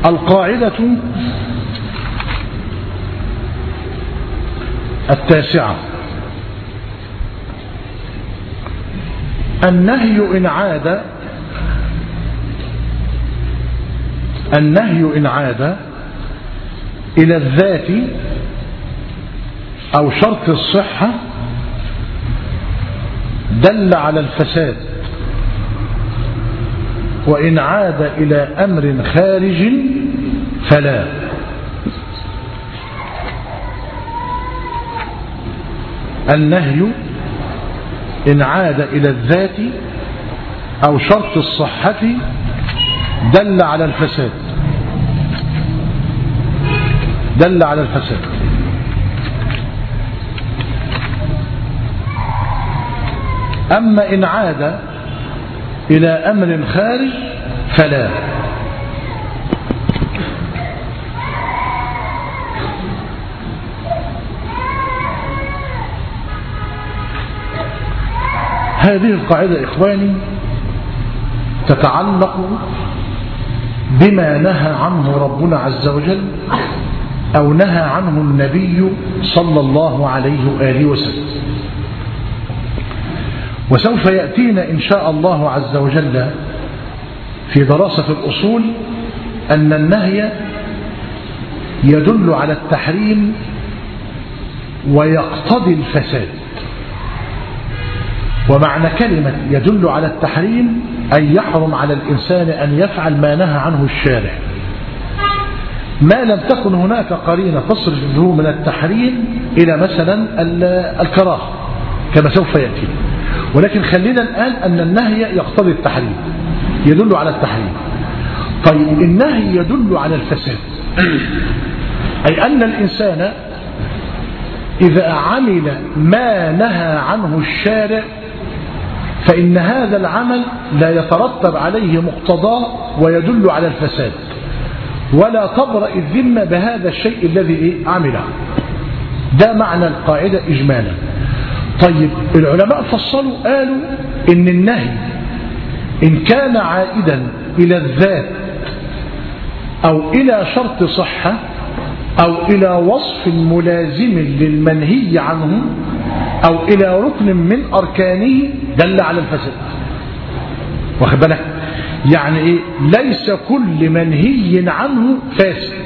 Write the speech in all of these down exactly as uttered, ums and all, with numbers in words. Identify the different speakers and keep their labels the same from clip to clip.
Speaker 1: القاعدة التاسعة: النهي إن عاد النهي إن عاد إلى الذات أو شرط الصحة دل على الفساد، وإن عاد إلى أمر خارج فلا. النهي إن عاد إلى الذات أو شرط الصحة دل على الفساد دل على الفساد أما إن عاد إلى أمر خارج فلا. هذه القاعدة إخواني تتعلق بما نهى عنه ربنا عز وجل أو نهى عنه النبي صلى الله عليه وآله وسلم، وسوف يأتينا إن شاء الله عز وجل في دراسة الأصول أن النهي يدل على التحريم ويقتضي الفساد. ومعنى كلمة يدل على التحريم أن يحرم على الإنسان أن يفعل ما نهى عنه الشارع، ما لم تكن هناك قرينة تصرف له من التحريم إلى مثلا الكراهة كما سوف يأتي. ولكن خلينا الآن أن النهي يقتضي التحريم، يدل على التحريم. طيب النهي يدل على الفساد، أي أن الإنسان إذا عمل ما نهى عنه الشارع فإن هذا العمل لا يترتب عليه مقتضاه ويدل على الفساد، ولا تبرأ الذمة بهذا الشيء الذي عمله. ده معنى القاعدة إجمالا. طيب العلماء فصلوا قالوا إن النهي إن كان عائدا إلى الذات أو إلى شرط صحة أو إلى وصف ملازم للمنهي عنه أو إلى ركن من أركانه دل على الفساد. واخد بالك؟ يعني إيه؟ ليس كل منهي عنه فاسد،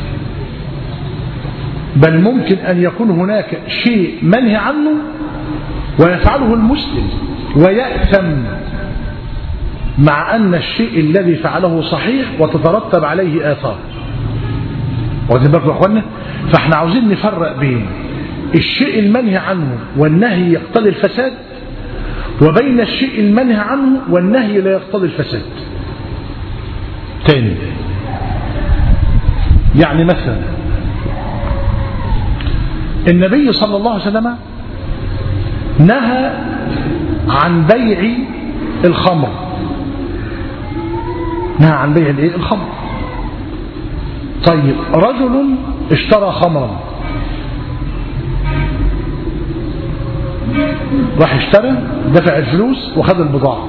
Speaker 1: بل ممكن أن يكون هناك شيء منهي عنه ويفعله المسلم ويأثم مع أن الشيء الذي فعله صحيح وتترتب عليه آثار. واخدين بالكم يا اخوانا؟ فاحنا عاوزين نفرق بين الشيء المنهي عنه والنهي يقتضي الفساد، وبين الشيء المنهي عنه والنهي لا يقتضي الفساد. تاني، يعني مثلا النبي صلى الله عليه وسلم نهى عن بيع الخمر، نهى عن بيع الايه؟ الخمر. طيب رجل اشترى خمرا، راح اشترى دفع الفلوس وخد البضاعة،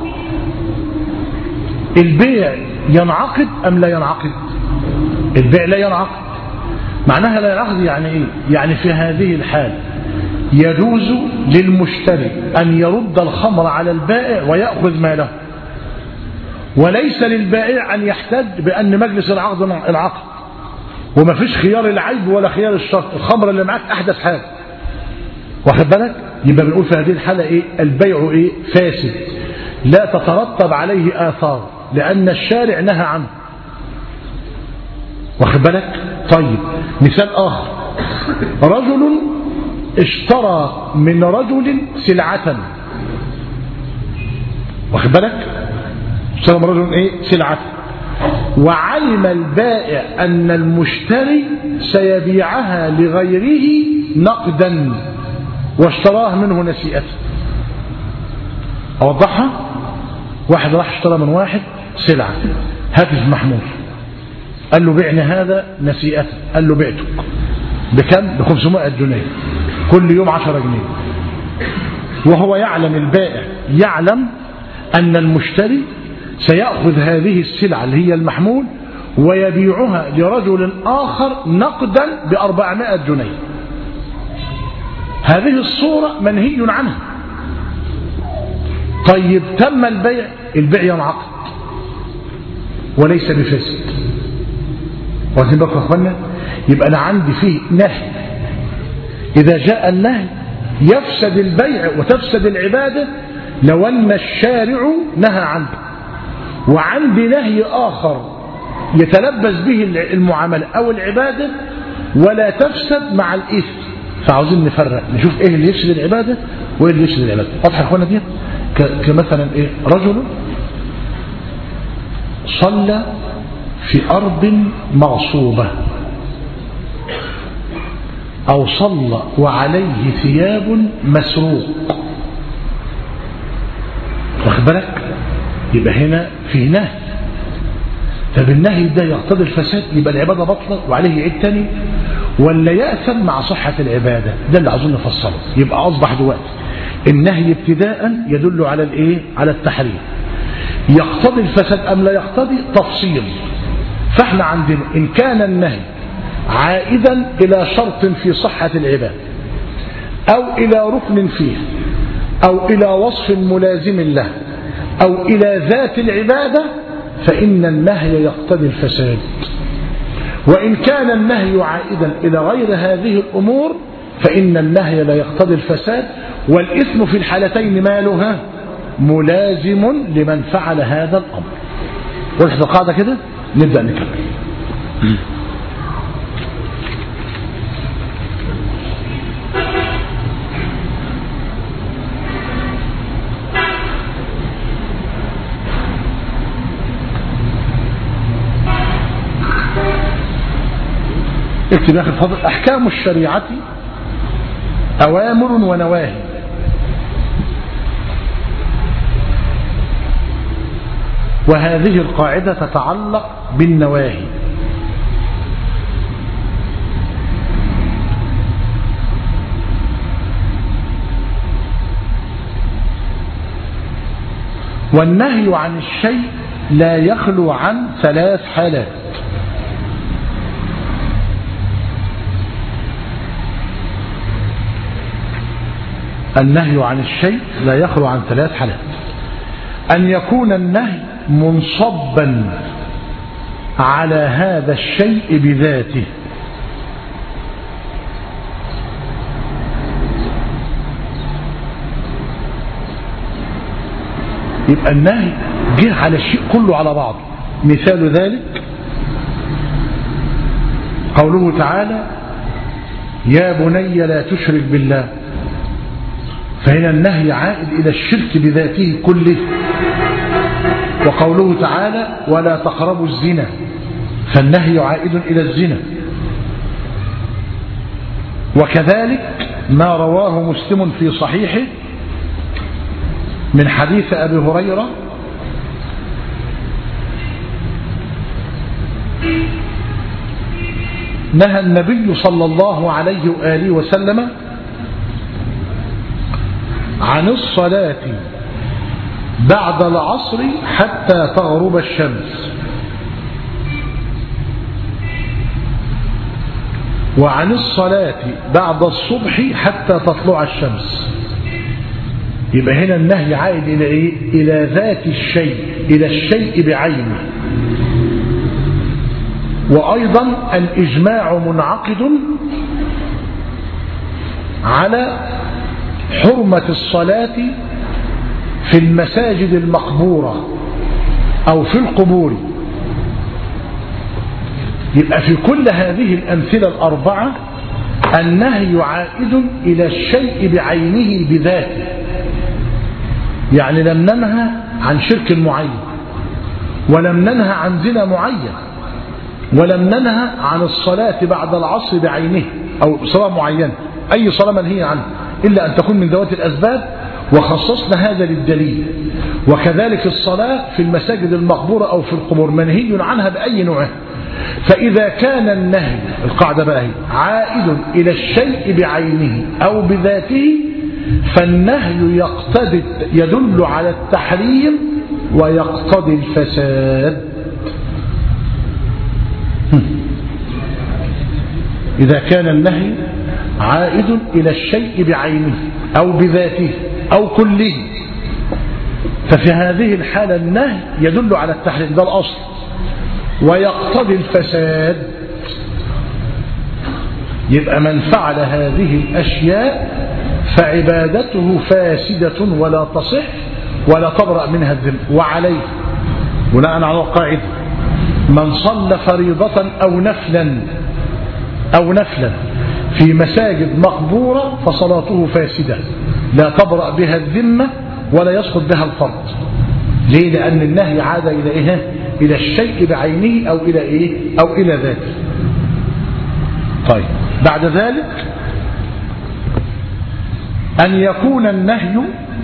Speaker 1: البيع ينعقد أم لا ينعقد؟ البيع لا ينعقد. معناها لا ينعقد يعني ايه؟ يعني في هذه الحال يجوز للمشتري أن يرد الخمر على البائع ويأخذ ماله، وليس للبائع أن يحتج بأن مجلس العقد العقد وما فيش خيار العيب ولا خيار الشرط، الخمر اللي معاك أحدث حاجة. واخد بالك؟ يبقى بنقول في هذه الحالة إيه؟ البيع إيه؟ فاسد، لا تترتب عليه آثار لأن الشارع نهى عنه. واخد بالك؟ طيب مثال آخر، رجل اشترى من رجل سلعة، واخد بالك؟ اشترى من رجل ايه؟ سلعة، وعلم البائع أن المشتري سيبيعها لغيره نقدا واشتراه منه نسيئة. أوضحها؟ واحد راح اشترى من واحد سلعة، هاتف محمول، قال له بعني هذا نسيئة، قال له بعته بكم؟ ب خمسمائة جنيه، كل يوم عشرة جنيه. وهو يعلم، البائع يعلم أن المشتري سيأخذ هذه السلعة اللي هي المحمول ويبيعها لرجل آخر نقدا بأربعمائة جنيه. هذه الصورة منهي عنها. طيب تم البيع، البيع ينعقد وليس بفاسد. واخدين بالكم يا اخوانا؟ يبقى انا عندي فيه نهي، اذا جاء النهي يفسد البيع وتفسد العباده لو ان الشارع نهى عنه، وعندي نهي اخر يتلبس به المعامله او العباده ولا تفسد مع الاثم. فعاوزين نفرق، نشوف ايه اللي يفسد العباده وايه اللي يفسد العباده. واضح يا اخوانا دي؟ كمثلا ايه؟ رجل صلى في أرض مغصوبة، أو صلى وعليه ثياب مسروق. واخد بالك؟ يبقى هنا في نهي. طب النهي ده يقتضي الفساد، يبقى العبادة بطلة وعليه يعيد تاني، ولا يأثم مع صحة العبادة؟ ده اللي عاوزين نفصله. يبقى أصبح دلوقتي النهي ابتداء يدل على الايه؟ على التحريم. يقتضي الفساد أم لا يقتضي؟ تفصيل. فاحنا عندنا إن كان النهي عائدا إلى شرط في صحة العبادة، أو إلى ركن فيه، أو إلى وصف ملازم له، أو إلى ذات العبادة، فإن النهي يقتضي الفساد. وإن كان النهي عائدا إلى غير هذه الأمور فإن النهي لا يقتضي الفساد، والإثم في الحالتين مالها ملازم لمن فعل هذا الأمر. وضحت القاعدة كده؟ نبدأ نكمل. اكتب يا أخي الفضل: أحكام الشريعة أوامر ونواهي. وهذه القاعدة تتعلق بالنواهي. والنهي عن الشيء لا يخلو عن ثلاث حالات: النهي عن الشيء لا يخلو عن ثلاث حالات: أن يكون النهي منصبا على هذا الشيء بذاته، يبقى النهي جه على الشيء كله على بعضه. مثال ذلك قوله تعالى: يا بني لا تشرك بالله. فهنا النهي عائد إلى الشرك بذاته كله. وقوله تعالى: ولا تقربوا الزنا، فالنهي عائد إلى الزنا. وكذلك ما رواه مسلم في صحيحه من حديث أبي هريرة نهى النبي صلى الله عليه وآله وسلم عن الصلاة بعد العصر حتى تغرب الشمس، وعن الصلاة بعد الصبح حتى تطلع الشمس. يبقى هنا النهي عائد إلى إيه؟ إلى ذات الشيء، إلى الشيء بعينه. وأيضا الإجماع منعقد على حرمة الصلاة في المساجد المقبورة أو في القبور. يبقى في كل هذه الأمثلة الأربعة النهي عائد إلى الشيء بعينه بذاته. يعني لم ننهى عن شرك معين، ولم ننهى عن زنا معين، ولم ننهى عن الصلاة بعد العصر بعينه أو صلاة معينة، أي صلاة منهية عنها إلا أن تكون من ذوات الأسباب، وخصصنا هذا للدليل. وكذلك الصلاة في المساجد المقبورة أو في القبور منهي عنها بأي نوع. فإذا كان النهي، القاعدة بقى هي، عائد إلى الشيء بعينه أو بذاته، فالنهي يقتضي يدل على التحريم ويقتضي الفساد. إذا كان النهي عائد إلى الشيء بعينه أو بذاته أو كله، ففي هذه الحالة النهي يدل على التحريم، ده الأصل، ويقتضي الفساد. يبقى من فعل هذه الأشياء فعبادته فاسدة ولا تصح ولا تبرأ منها الذمة. وعليه بناء على القاعدة من صلى فريضة أو نفلا أو نفلا في مساجد مقبورة فصلاته فاسدة لا تبرأ بها الذمة ولا يسقط بها الفرض. ليه؟ لأن النهي عاد إلى إيه؟ إلى الشيء بعينه أو إلى إيه؟ أو إلى ذاته. طيب بعد ذلك أن يكون النهي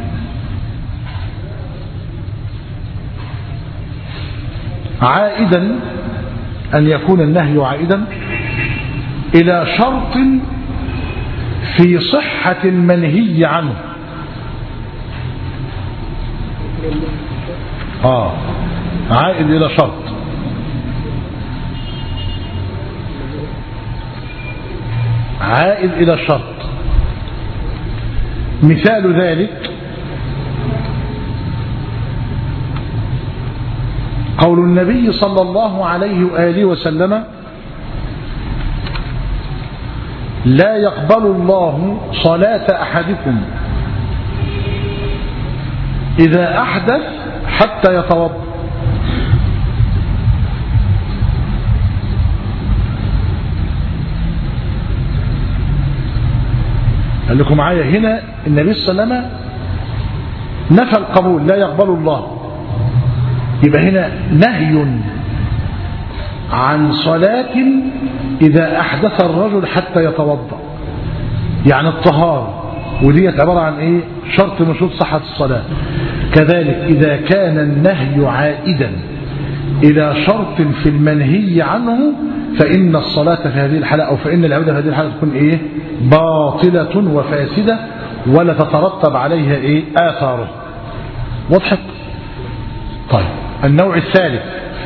Speaker 1: عائدا أن يكون النهي عائدا إلى شرط في صحة المنهي عنه. آه عائد إلى شرط. عائد إلى شرط. مثال ذلك قول النبي صلى الله عليه وآله وسلم لا يقبل الله صلاة أحدكم إذا أحدث حتى يتوضأ. قال لكم معايا هنا النبي صلى الله عليه وسلم نفى القبول، لا يقبل الله. يبقى هنا نهي عن صلاة إذا أحدث الرجل حتى يتوضأ، يعني الطهارة، ودي عبارة عن إيه؟ شرط من شروط صحة الصلاة. كذلك إذا كان النهي عائدا إلى شرط في المنهي عنه فإن الصلاة في هذه الحالة أو فإن العبادة في هذه الحالة تكون إيه؟ باطلة وفاسدة ولا تترتب عليها إيه؟ آثاره. وضحت؟ طيب النوع الثالث.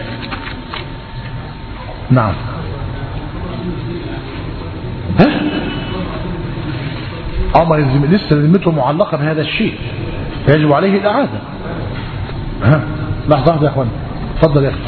Speaker 1: نعم. ها؟ اه ما يلزم لسه ذمته معلقة بهذا الشيء فيجب عليه الإعادة. ها؟ لحظة واحدة يا اخوان، اتفضل يا اخي.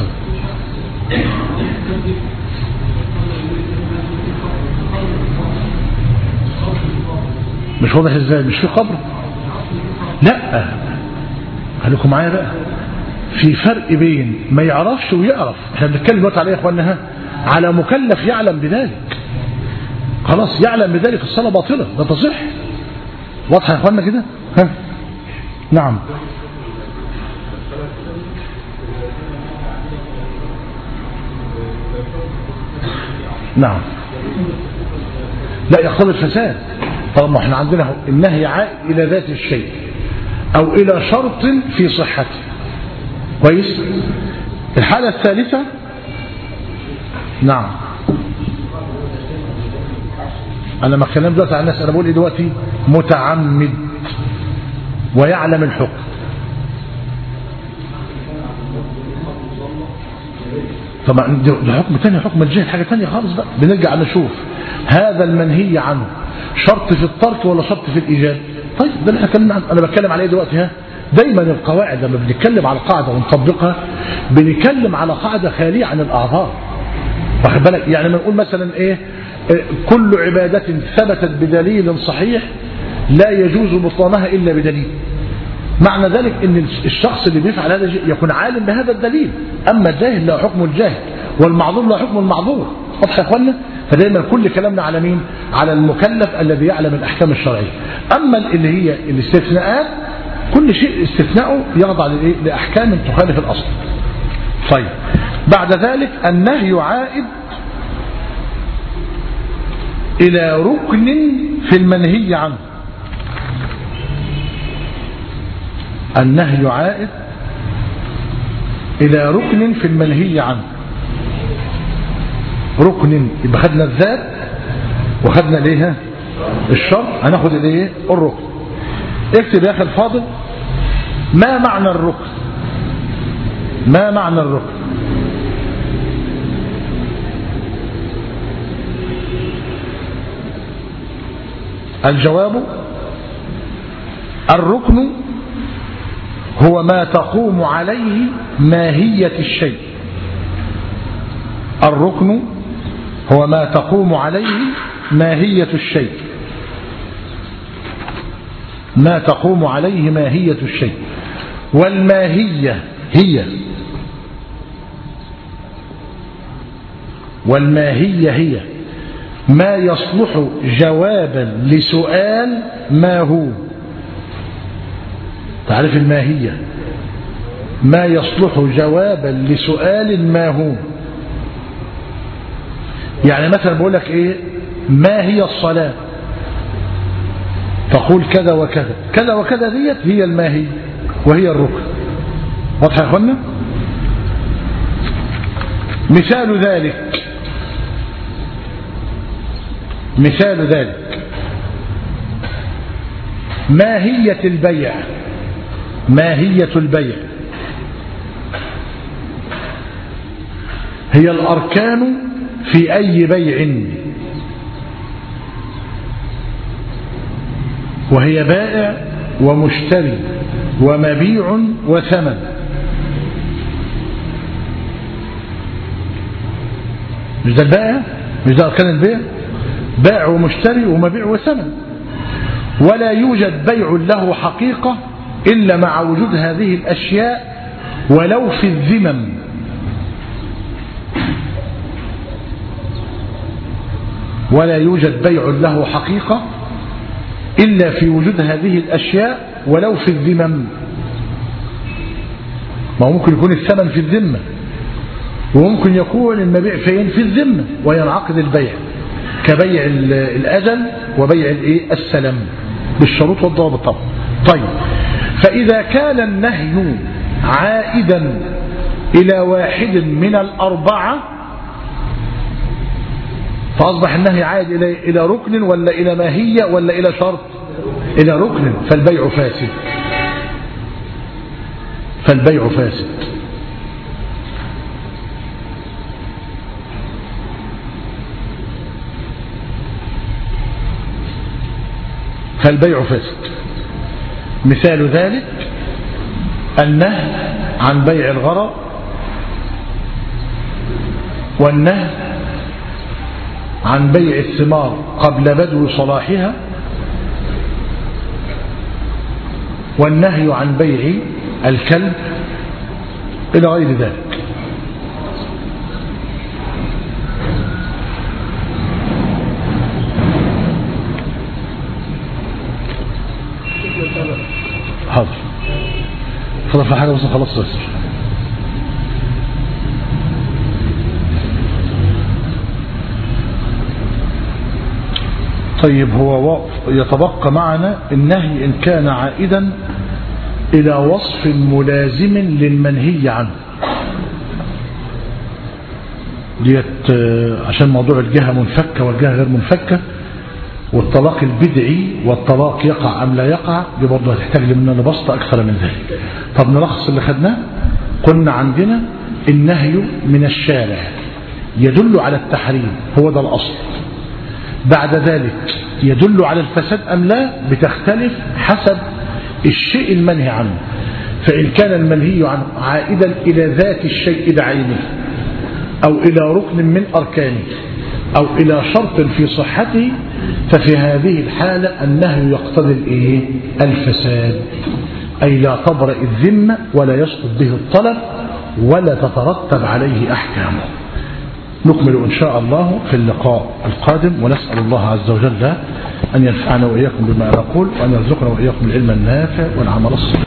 Speaker 1: مش واضح ازاي؟ مش في قبر؟ لا خليكم معايا بقى، في فرق بين ما يعرفش ويعرف. احنا بنتكلم دلوقتي عليه يا اخواننا ها على مكلف يعلم بذلك، خلاص يعلم بذلك الصلاة باطلة لا تصح. واضحة يا اخواننا كده؟ ها نعم. نعم لا يقتضي الفساد. طالما احنا عندنا النهي عائد الى ذات الشيء او الى شرط في صحته. كويس. الحالة الثالثة نعم انا ما اتكلم دلوقتي عن الناس، انا بقول ايه دلوقتي؟ متعمد ويعلم الحكم. طبعا ده حكم تاني، حكم الجهل حاجة تانية خالص بقى. بنرجع نشوف هذا المنهي عنه شرط في الترك ولا شرط في الإيجاب. طيب ده اللي احنا عنه. انا بتكلم عليه دلوقتي ها. دايما القواعد لما بنتكلم على قاعدة ونطبقها بنتكلم على قاعدة خالية عن الأعذار. واخد بالك؟ يعني ما نقول مثلا ايه؟ كل عبادة ثبتت بدليل صحيح لا يجوز بطلانها إلا بدليل. معنى ذلك ان الشخص اللي بيفعل هذا يكون عالم بهذا الدليل، اما الجاهل لا حكم الجاهل والمعذور لا حكم المعذور. واضح يا اخوانا؟ فدايما كل كلامنا على مين؟ على المكلف الذي يعلم الاحكام الشرعيه. اما اللي هي الاستثناءات كل شيء استثناءه يخضع لاحكام تخالف الاصل. طيب بعد ذلك النهي عائد الى ركن في المنهي عنه. النهي عائد إلى ركن في المنهي عنه. ركن يبقى خدنا الذات وخدنا ليها الشرط، هناخد الايه؟ الركن. اكتب يا اخي الفاضل ما معنى الركن؟ ما معنى الركن؟ الجواب: الركن هو ما تقوم عليه ماهية الشيء. الركن هو ما تقوم عليه ماهية الشيء. ما تقوم عليه ماهية الشيء. والماهية هي والماهية هي ما يصلح جوابا لسؤال ما هو. تعرف الماهية ما يصلح جوابا لسؤال ما هو. يعني مثلا بقول لك ايه: ما هي الصلاة؟ تقول كذا وكذا كذا وكذا. ديت هي الماهية وهي الركن. واضح يا اخوانا؟ مثال ذلك مثال ذلك ماهية البيع. ماهية البيع هي الأركان في أي بيع، وهي بائع ومشتري ومبيع وثمن. مش ده البائع؟ مش ده أركان البيع؟ بائع ومشتري ومبيع وثمن. ولا يوجد بيع له حقيقة إلا مع وجود هذه الأشياء ولو في الذمم. ولا يوجد بيع له حقيقة إلا في وجود هذه الأشياء ولو في الذمم. ما ممكن يكون الثمن في الذمة، وممكن يكون المبيع فين؟ في الذمة، وينعقد البيع كبيع الأجل وبيع السلم بالشروط والضوابط طبعا. طيب، فإذا كان النهي عائدا إلى واحد من الأربعة فأصبح النهي عائد إلى إلى ركن ولا إلى ماهية ولا إلى شرط؟ إلى ركن، فالبيع فاسد. فالبيع فاسد. فالبيع فاسد. مثال ذلك النهي عن بيع الغرر، والنهي عن بيع الثمار قبل بدو صلاحها، والنهي عن بيع الكلب، إلى غير ذلك. حاضر. خلاص في حاجة بس خلاص بس. طيب، هو يتبقى معنا النهي إن كان عائدا إلى وصف ملازم للمنهي عنه. ديت عشان موضوع الجهة منفكة والجهة غير منفكة، والطلاق البدعي والطلاق يقع أم لا يقع، دي برضه هتحتاج مننا بسط أكثر من ذلك. طب نلخص اللي خدناه. قلنا عندنا النهي من الشارع يدل على التحريم، هو ده الأصل. بعد ذلك يدل على الفساد أم لا بتختلف حسب الشيء المنهي عنه. فإن كان المنهي عنه عائدا إلى ذات الشيء بعينه، أو إلى ركن من أركانه، أو إلى شرط في صحته، ففي هذه الحالة النهي يقتضي الإيه؟ الفساد، أي لا تبرأ الذمة ولا يسقط به الطلب ولا تترتب عليه أحكامه. نكمل إن شاء الله في اللقاء القادم، ونسأل الله عز وجل أن ينفعنا وإياكم بما نقول، وأن يرزقنا وإياكم العلم النافع والعمل الصالح.